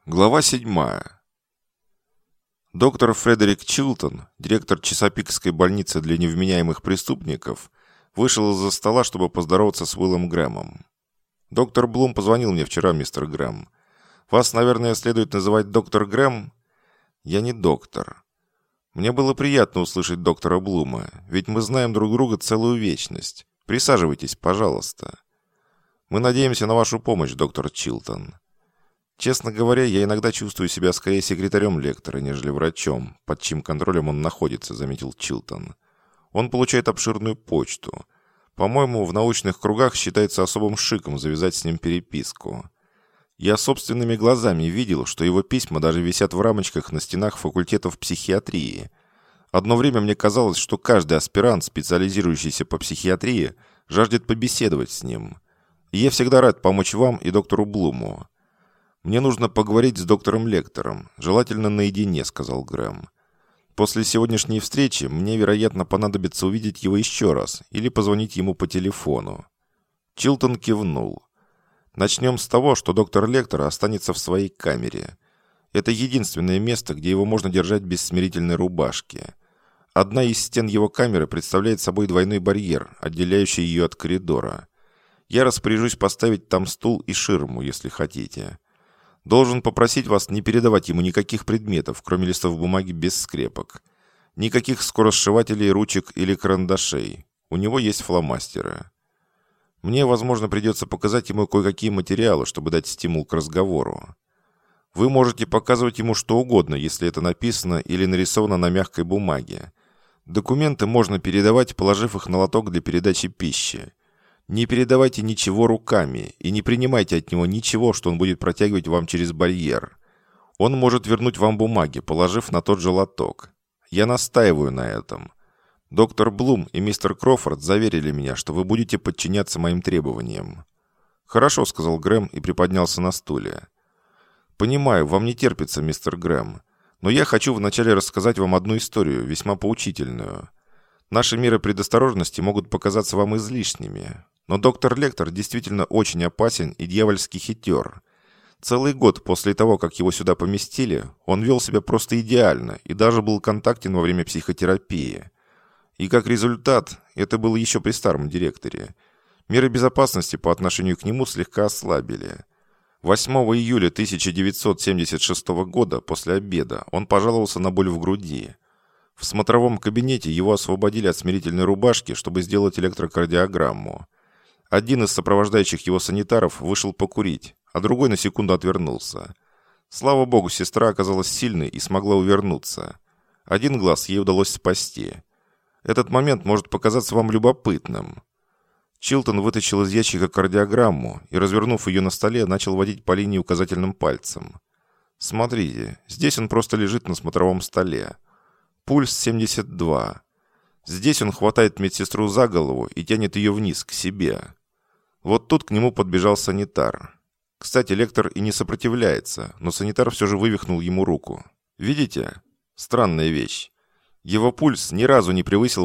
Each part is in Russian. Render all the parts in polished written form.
Глава 7. Доктор Фредерик Чилтон, директор Чесапикской больницы для невменяемых преступников, вышел из-за стола, чтобы поздороваться с Уиллом Грэмом. «Доктор Блум позвонил мне вчера, мистер Грэм. Вас, наверное, следует называть доктор Грэм?» «Я не доктор. Мне было приятно услышать доктора Блума, ведь мы знаем друг друга целую вечность. Присаживайтесь, пожалуйста. Мы надеемся на вашу помощь, доктор Чилтон. Честно говоря, я иногда чувствую себя скорее секретарем лектора, нежели врачом, под чьим контролем он находится», — заметил Чилтон. «Он получает обширную почту. По-моему, в научных кругах считается особым шиком завязать с ним переписку. Я собственными глазами видел, что его письма даже висят в рамочках на стенах факультетов психиатрии. Одно время мне казалось, что каждый аспирант, специализирующийся по психиатрии, жаждет побеседовать с ним. И я всегда рад помочь вам и доктору Блуму. «Мне нужно поговорить с доктором-лектором, желательно наедине», — сказал Грэм. «После сегодняшней встречи мне, вероятно, понадобится увидеть его еще раз или позвонить ему по телефону». Чилтон кивнул. «Начнем с того, что доктор-лектор останется в своей камере. Это единственное место, где его можно держать без смирительной рубашки. Одна из стен его камеры представляет собой двойной барьер, отделяющий ее от коридора. Я распоряжусь поставить там стул и ширму, если хотите. Должен попросить вас не передавать ему никаких предметов, кроме листов бумаги без скрепок. Никаких скоросшивателей, ручек или карандашей. У него есть фломастеры. Мне, возможно, придется показать ему кое-какие материалы, чтобы дать стимул к разговору. Вы можете показывать ему что угодно, если это написано или нарисовано на мягкой бумаге. Документы можно передавать, положив их на лоток для передачи пищи. Не передавайте ничего руками и не принимайте от него ничего, что он будет протягивать вам через барьер. Он может вернуть вам бумаги, положив на тот же лоток. Я настаиваю на этом. Доктор Блум и мистер Крофорд заверили меня, что вы будете подчиняться моим требованиям». «Хорошо», — сказал Грэм и приподнялся на стуле. «Понимаю, вам не терпится, мистер Грэм, но я хочу вначале рассказать вам одну историю, весьма поучительную. Наши меры предосторожности могут показаться вам излишними. Но доктор-лектор действительно очень опасен и дьявольски хитер. Целый год после того, как его сюда поместили, он вел себя просто идеально и даже был контактен во время психотерапии. И как результат, это было еще при старом директоре, меры безопасности по отношению к нему слегка ослабили. 8 июля 1976 года после обеда он пожаловался на боль в груди. В смотровом кабинете его освободили от смирительной рубашки, чтобы сделать электрокардиограмму. Один из сопровождающих его санитаров вышел покурить, а другой на секунду отвернулся. Слава богу, сестра оказалась сильной и смогла увернуться. Один глаз ей удалось спасти. Этот момент может показаться вам любопытным. Чилтон вытащил из ящика кардиограмму и, развернув ее на столе, начал водить по линии указательным пальцем. Смотрите, здесь он просто лежит на смотровом столе. Пульс 72. Здесь он хватает медсестру за голову и тянет ее вниз, к себе. Вот тут к нему подбежал санитар. Кстати, лектор и не сопротивляется, но санитар все же вывихнул ему руку. Видите? Странная вещь. Его пульс ни разу не превысил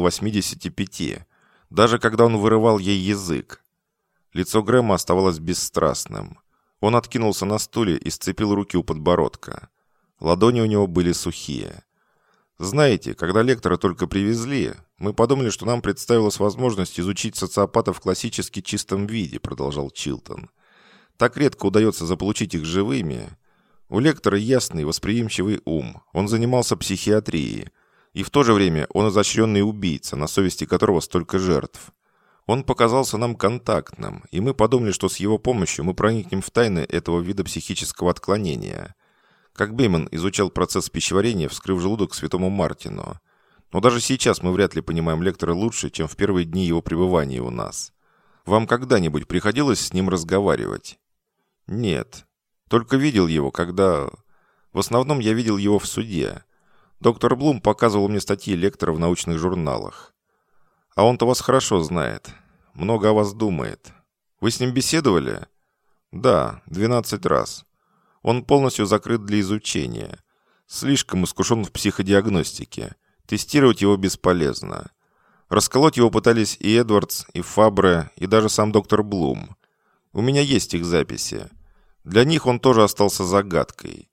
85, даже когда он вырывал ей язык. Лицо Грэма оставалось бесстрастным. Он откинулся на стуле и сцепил руки у подбородка. Ладони у него были сухие. «Знаете, когда лектора только привезли, мы подумали, что нам представилась возможность изучить социопатов в классически чистом виде», — продолжал Чилтон. «Так редко удается заполучить их живыми. У лектора ясный, восприимчивый ум, он занимался психиатрией, и в то же время он изощренный убийца, на совести которого столько жертв. Он показался нам контактным, и мы подумали, что с его помощью мы проникнем в тайны этого вида психического отклонения. Как Бейман изучал процесс пищеварения, вскрыв желудок святому Мартину. Но даже сейчас мы вряд ли понимаем лектора лучше, чем в первые дни его пребывания у нас. Вам когда-нибудь приходилось с ним разговаривать?» «Нет. Только видел его, когда... В основном я видел его в суде. Доктор Блум показывал мне статьи лектора в научных журналах. А он-то вас хорошо знает. Много о вас думает. Вы с ним беседовали?» «Да, 12 раз. Он полностью закрыт для изучения. Слишком искушен в психодиагностике. Тестировать его бесполезно. Расколоть его пытались и Эдвардс, и Фабре, и даже сам доктор Блум. У меня есть их записи. Для них он тоже остался загадкой.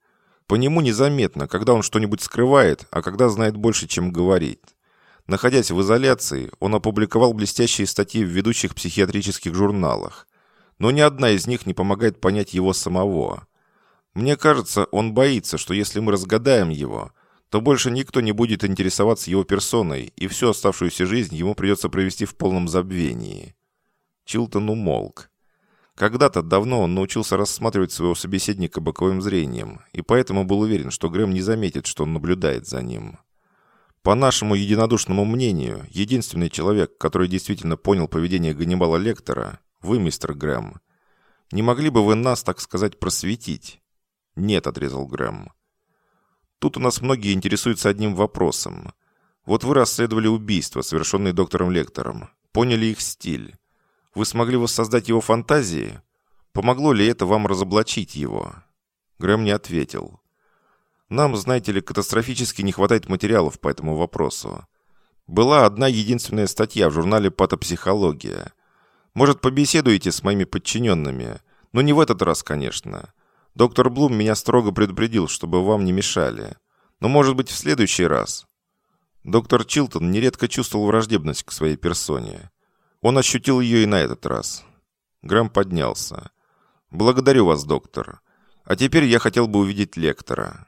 По нему незаметно, когда он что-нибудь скрывает, а когда знает больше, чем говорит. Находясь в изоляции, он опубликовал блестящие статьи в ведущих психиатрических журналах, но ни одна из них не помогает понять его самого. Мне кажется, он боится, что если мы разгадаем его, то больше никто не будет интересоваться его персоной, и всю оставшуюся жизнь ему придется провести в полном забвении. Чилтон умолк. Когда-то давно он научился рассматривать своего собеседника боковым зрением, и поэтому был уверен, что Грэм не заметит, что он наблюдает за ним. По нашему единодушному мнению, единственный человек, который действительно понял поведение Ганнибала Лектора, вы, мистер Грэм. Не могли бы вы нас, так сказать, просветить? Нет, отрезал Грэм. Тут у нас многие интересуются одним вопросом. Вот вы расследовали убийства, совершенные доктором Лектором, поняли их стиль. Вы смогли воссоздать его фантазии? Помогло ли это вам разоблачить его? Грэм не ответил. Нам, знаете ли, катастрофически не хватает материалов по этому вопросу. Была одна единственная статья в журнале «Патопсихология». Может, побеседуете с моими подчиненными? Но не в этот раз, конечно. Доктор Блум меня строго предупредил, чтобы вам не мешали. Но, может быть, в следующий раз. Доктор Чилтон нередко чувствовал враждебность к своей персоне. Он ощутил ее и на этот раз. Грэм поднялся. «Благодарю вас, доктор. А теперь я хотел бы увидеть Лектора».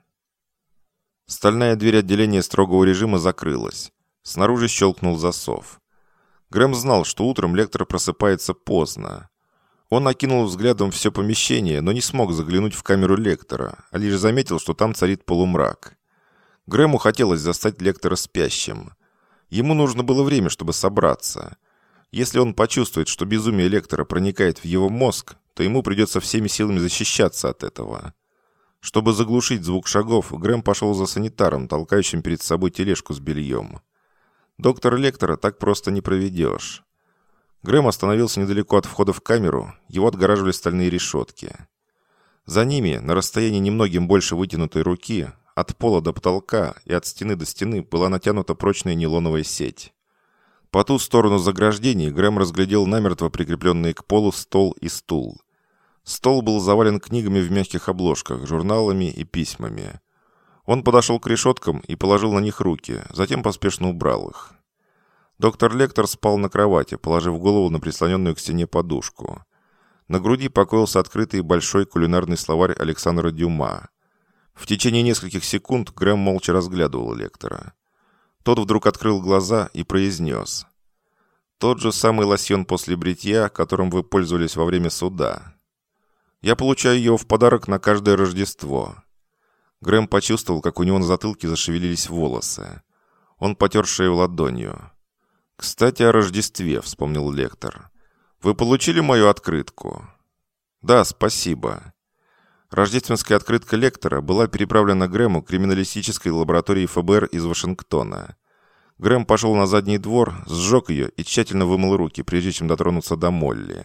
Стальная дверь отделения строгого режима закрылась. Снаружи щелкнул засов. Грэм знал, что утром Лектор просыпается поздно. Он окинул взглядом все помещение, но не смог заглянуть в камеру Лектора, а лишь заметил, что там царит полумрак. Грэму хотелось застать Лектора спящим. Ему нужно было время, чтобы собраться. Если он почувствует, что безумие Лектора проникает в его мозг, то ему придется всеми силами защищаться от этого. Чтобы заглушить звук шагов, Грэм пошел за санитаром, толкающим перед собой тележку с бельем. Доктора Лектора так просто не проведешь. Грэм остановился недалеко от входа в камеру, его отгораживали стальные решетки. За ними, на расстоянии немногим больше вытянутой руки, от пола до потолка и от стены до стены была натянута прочная нейлоновая сеть. По ту сторону заграждений Грэм разглядел намертво прикрепленные к полу стол и стул. Стол был завален книгами в мягких обложках, журналами и письмами. Он подошел к решеткам и положил на них руки, затем поспешно убрал их. Доктор Лектор спал на кровати, положив голову на прислоненную к стене подушку. На груди покоился открытый большой кулинарный словарь Александра Дюма. В течение нескольких секунд Грэм молча разглядывал Лектора. Тот вдруг открыл глаза и произнес: «Тот же самый лосьон после бритья, которым вы пользовались во время суда. Я получаю его в подарок на каждое Рождество». Грэм почувствовал, как у него на затылке зашевелились волосы. Он потер шею ладонью. «Кстати, о Рождестве», — вспомнил Лектор. «Вы получили мою открытку?» «Да, спасибо». Рождественская открытка Лектора была переправлена Грэму криминалистической лаборатории ФБР из Вашингтона. Грэм пошел на задний двор, сжег ее и тщательно вымыл руки, прежде чем дотронуться до Молли.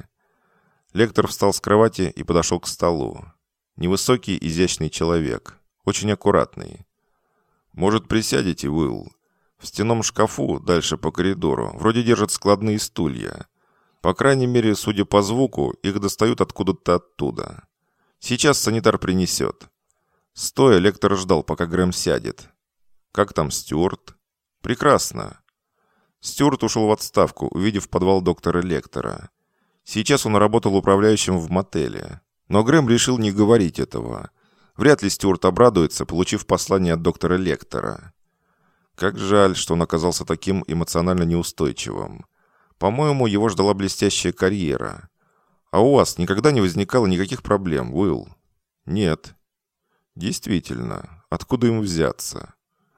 Лектор встал с кровати и подошел к столу. Невысокий, изящный человек. Очень аккуратный. «Может, присядете, Уилл? В стенном шкафу, дальше по коридору, вроде держат складные стулья. По крайней мере, судя по звуку, их достают откуда-то оттуда. Сейчас санитар принесет». Стоя, Лектор ждал, пока Грэм сядет. «Как там Стюарт?» «Прекрасно». Стюарт ушел в отставку, увидев подвал доктора Лектора. Сейчас он работал управляющим в мотеле. Но Грэм решил не говорить этого. Вряд ли Стюарт обрадуется, получив послание от доктора Лектора. Как жаль, что он оказался таким эмоционально неустойчивым. По-моему, его ждала блестящая карьера. А у вас никогда не возникало никаких проблем, Уилл? Нет. Действительно, откуда ему взяться?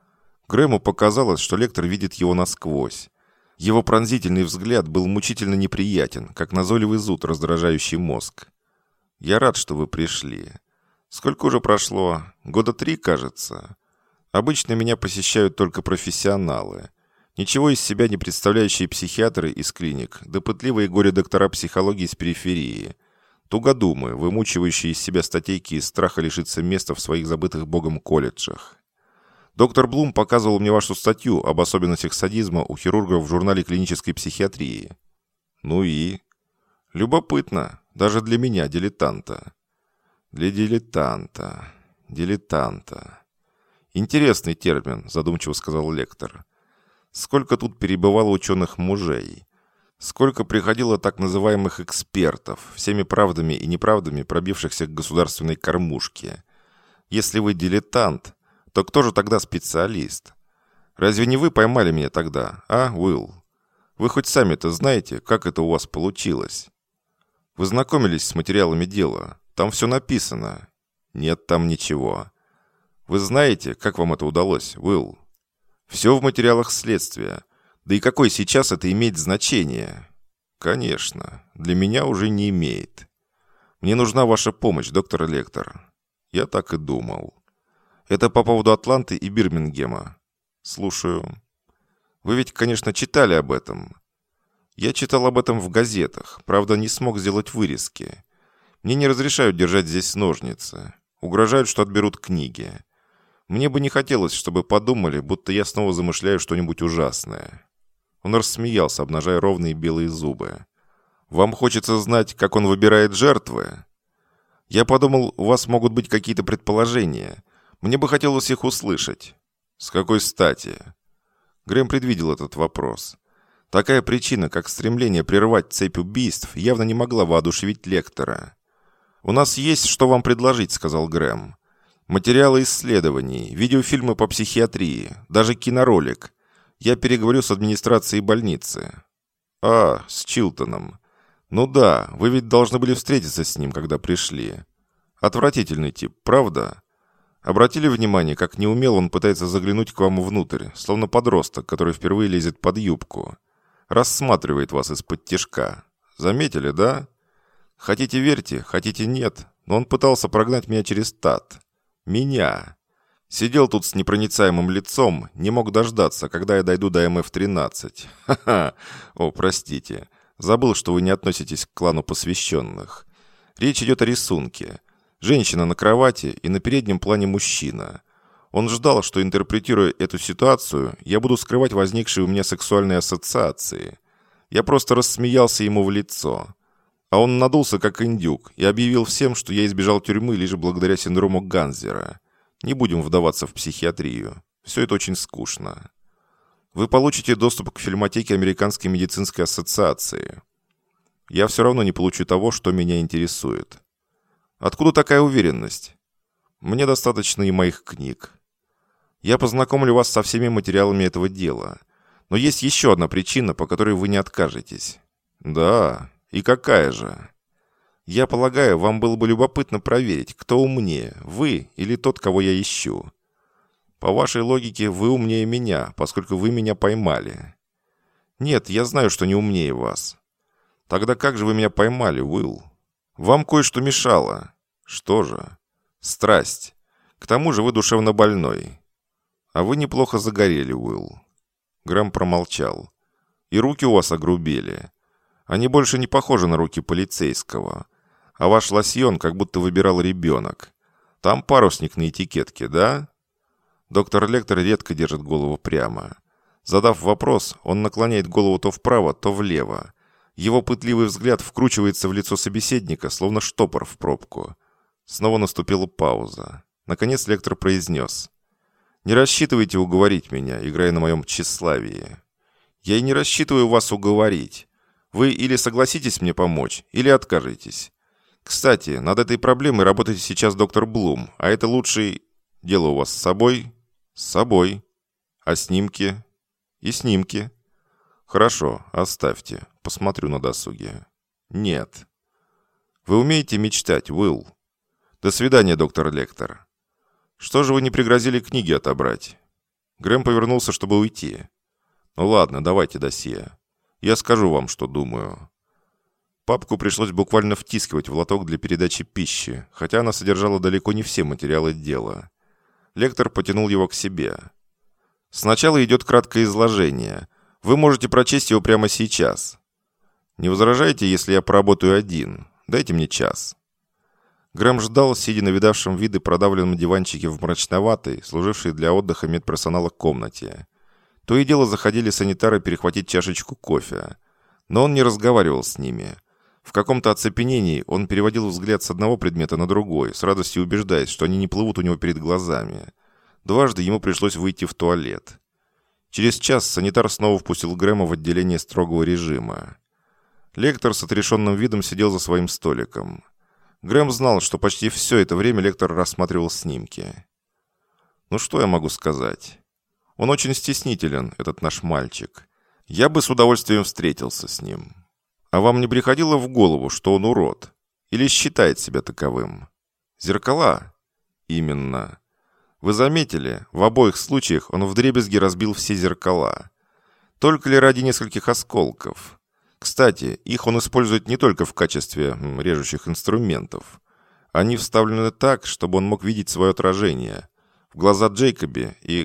Грэму показалось, что Лектор видит его насквозь. Его пронзительный взгляд был мучительно неприятен, как назойливый зуд, раздражающий мозг. «Я рад, что вы пришли. Сколько уже прошло? 3 года, кажется. Обычно меня посещают только профессионалы. Ничего из себя не представляющие психиатры из клиник, да пытливые горе-доктора психологии с периферии, тугодумы, вымучивающие из себя статейки из страха лишиться места в своих забытых богом колледжах. Доктор Блум показывал мне вашу статью об особенностях садизма у хирургов в журнале клинической психиатрии. Ну и? Любопытно, даже для меня, дилетанта. Для дилетанта. Дилетанта. Интересный термин, задумчиво сказал лектор. Сколько тут перебывало ученых-мужей. Сколько приходило так называемых экспертов, всеми правдами и неправдами пробившихся к государственной кормушке. Если вы дилетант, то кто же тогда специалист? Разве не вы поймали меня тогда, а, Уилл? Вы хоть сами-то знаете, как это у вас получилось? Вы знакомились с материалами дела? Там все написано. Нет там ничего. Вы знаете, как вам это удалось, Уилл? Все в материалах следствия. Да и какое сейчас это имеет значение? Конечно, для меня уже не имеет. Мне нужна ваша помощь, доктор Лектор. Я так и думал. Это по поводу Атланты и Бирмингема. Слушаю. Вы ведь, конечно, читали об этом. Я читал об этом в газетах, правда, не смог сделать вырезки. Мне не разрешают держать здесь ножницы. Угрожают, что отберут книги. Мне бы не хотелось, чтобы подумали, будто я снова замышляю что-нибудь ужасное. Он рассмеялся, обнажая ровные белые зубы. Вам хочется знать, как он выбирает жертвы? Я подумал, у вас могут быть какие-то предположения. Мне бы хотелось их услышать. С какой стати? Грэм предвидел этот вопрос. Такая причина, как стремление прервать цепь убийств, явно не могла воодушевить лектора. «У нас есть, что вам предложить», — сказал Грэм. «Материалы исследований, видеофильмы по психиатрии, даже киноролик. Я переговорю с администрацией больницы». «А, с Чилтоном. Ну да, вы ведь должны были встретиться с ним, когда пришли. Отвратительный тип, правда? Обратили внимание, как неумело он пытается заглянуть к вам внутрь, словно подросток, который впервые лезет под юбку. Рассматривает вас из-под тишка. Заметили, да? Хотите верьте, хотите нет, но он пытался прогнать меня через ТАТ. Меня. Сидел тут с непроницаемым лицом, не мог дождаться, когда я дойду до МФ-13. Ха-ха. О, простите. Забыл, что вы не относитесь к клану посвященных. Речь идет о рисунке. Женщина на кровати и на переднем плане мужчина. Он ждал, что, интерпретируя эту ситуацию, я буду скрывать возникшие у меня сексуальные ассоциации. Я просто рассмеялся ему в лицо. А он надулся, как индюк, и объявил всем, что я избежал тюрьмы лишь благодаря синдрому Ганзера. Не будем вдаваться в психиатрию. Все это очень скучно. Вы получите доступ к фильмотеке Американской медицинской ассоциации. Я все равно не получу того, что меня интересует. Откуда такая уверенность? Мне достаточно и моих книг. Я познакомлю вас со всеми материалами этого дела. Но есть еще одна причина, по которой вы не откажетесь. Да, и какая же? Я полагаю, вам было бы любопытно проверить, кто умнее, вы или тот, кого я ищу. По вашей логике, вы умнее меня, поскольку вы меня поймали. Нет, я знаю, что не умнее вас. Тогда как же вы меня поймали, Уилл? Вам кое-что мешало. Что же? Страсть. К тому же вы душевно больной. А вы неплохо загорели, Уилл. Грэм промолчал. И руки у вас огрубели. Они больше не похожи на руки полицейского. А ваш лосьон как будто выбирал ребенок. Там парусник на этикетке, да? Доктор Лектор редко держит голову прямо. Задав вопрос, он наклоняет голову то вправо, то влево. Его пытливый взгляд вкручивается в лицо собеседника, словно штопор в пробку. Снова наступила пауза. Наконец лектор произнес. «Не рассчитывайте уговорить меня, играя на моем тщеславии. Я и не рассчитываю вас уговорить. Вы или согласитесь мне помочь, или откажетесь. Кстати, над этой проблемой работает сейчас доктор Блум, а это лучший... Дело у вас с собой?» «С собой. А снимки?» «И снимки». «Хорошо, оставьте. Посмотрю на досуге». «Нет». «Вы умеете мечтать, Уилл?» «До свидания, доктор Лектор». «Что же вы не пригрозили книги отобрать?» Грэм повернулся, чтобы уйти. «Ну ладно, давайте досье. Я скажу вам, что думаю». Папку пришлось буквально втискивать в лоток для передачи пищи, хотя она содержала далеко не все материалы дела. Лектор потянул его к себе. «Сначала идет краткое изложение. Вы можете прочесть его прямо сейчас. Не возражаете, если я поработаю один? Дайте мне час». Грэм ждал, сидя на видавшем виды продавленном диванчике в мрачноватой, служившей для отдыха медперсонала комнате. То и дело заходили санитары перехватить чашечку кофе. Но он не разговаривал с ними. В каком-то оцепенении он переводил взгляд с одного предмета на другой, с радостью убеждаясь, что они не плывут у него перед глазами. Дважды ему пришлось выйти в туалет. Через час санитар снова впустил Грэма в отделение строгого режима. Лектор с отрешенным видом сидел за своим столиком. Грэм знал, что почти все это время лектор рассматривал снимки. Ну что я могу сказать? Он очень стеснителен, этот наш мальчик. Я бы с удовольствием встретился с ним. А вам не приходило в голову, что он урод? Или считает себя таковым? Зеркала? Именно. Вы заметили, в обоих случаях он вдребезги разбил все зеркала. Только ли ради нескольких осколков? Кстати, их он использует не только в качестве режущих инструментов. Они вставлены так, чтобы он мог видеть свое отражение. В глаза Джейкоби и,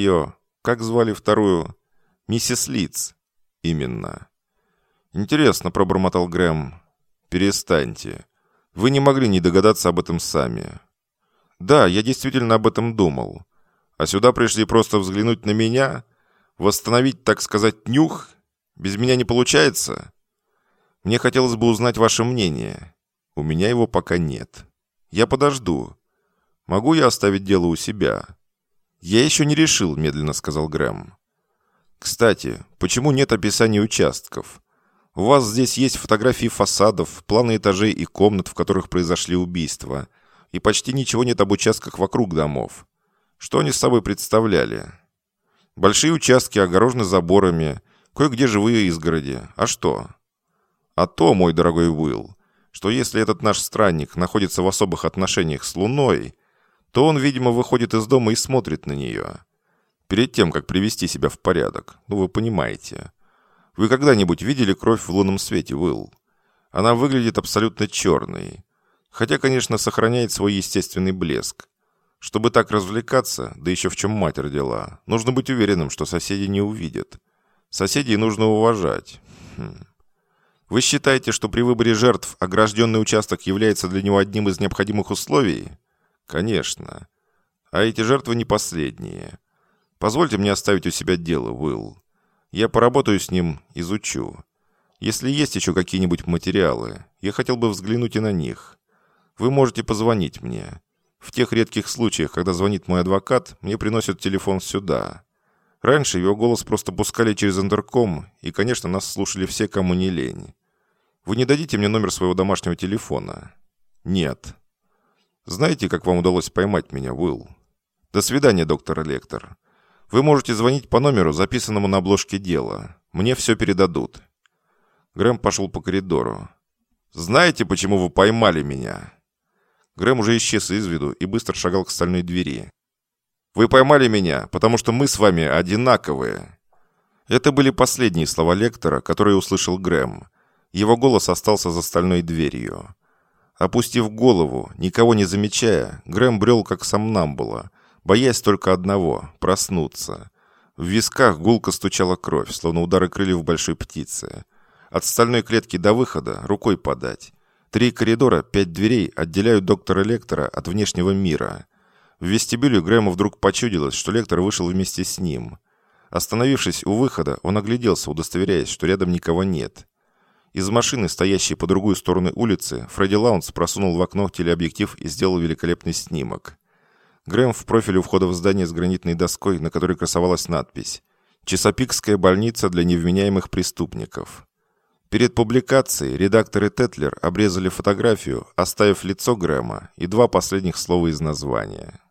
как звали вторую? Миссис Литц. Именно. «Интересно», — пробормотал Грэм. «Перестаньте. Вы не могли не догадаться об этом сами». «Да, я действительно об этом думал. А сюда пришли просто взглянуть на меня? Восстановить, так сказать, нюх? Без меня не получается? Мне хотелось бы узнать ваше мнение. У меня его пока нет. Я подожду. Могу я оставить дело у себя?» «Я еще не решил», — медленно сказал Грэм. «Кстати, почему нет описания участков? У вас здесь есть фотографии фасадов, планы этажей и комнат, в которых произошли убийства, и почти ничего нет об участках вокруг домов. Что они собой представляли? Большие участки огорожены заборами, кое-где живые изгороди. А что? А то, мой дорогой Уилл, что если этот наш странник находится в особых отношениях с Луной, то он, видимо, выходит из дома и смотрит на нее. Перед тем, как привести себя в порядок. Ну, вы понимаете. Вы когда-нибудь видели кровь в лунном свете, Уилл? Она выглядит абсолютно черной. Хотя, конечно, сохраняет свой естественный блеск. Чтобы так развлекаться, да еще в чем мать родила, нужно быть уверенным, что соседи не увидят. Соседей нужно уважать. Вы считаете, что при выборе жертв огражденный участок является для него одним из необходимых условий? Конечно. А эти жертвы не последние. Позвольте мне оставить у себя дело, Уилл. Я поработаю с ним, изучу. Если есть еще какие-нибудь материалы, я хотел бы взглянуть и на них. Вы можете позвонить мне. В тех редких случаях, когда звонит мой адвокат, мне приносят телефон сюда. Раньше его голос просто пускали через интерком, и, конечно, нас слушали все, кому не лень. Вы не дадите мне номер своего домашнего телефона? Нет. Знаете, как вам удалось поймать меня, Уилл? До свидания, доктор Лектор. Вы можете звонить по номеру, записанному на обложке дела. Мне все передадут». Грэм пошел по коридору. «Знаете, почему вы поймали меня?» Грэм уже исчез из виду и быстро шагал к стальной двери. «Вы поймали меня, потому что мы с вами одинаковые». Это были последние слова лектора, которые услышал Грэм. Его голос остался за стальной дверью. Опустив голову, никого не замечая, Грэм брел как сомнамбула, боясь только одного — проснуться. В висках гулко стучала кровь, словно удары крыльев большой птицы. От стальной клетки до выхода рукой подать. 3 коридора, 5 дверей отделяют доктора Лектора от внешнего мира. В вестибюле Грэму вдруг почудилось, что Лектор вышел вместе с ним. Остановившись у выхода, он огляделся, удостоверяясь, что рядом никого нет. Из машины, стоящей по другую сторону улицы, Фредди Лаунс просунул в окно телеобъектив и сделал великолепный снимок. Грэм в профиле у входа в здание с гранитной доской, на которой красовалась надпись «Чесапикская больница для невменяемых преступников». Перед публикацией редакторы Тетлер обрезали фотографию, оставив лицо Грэма и 2 последних слова из названия.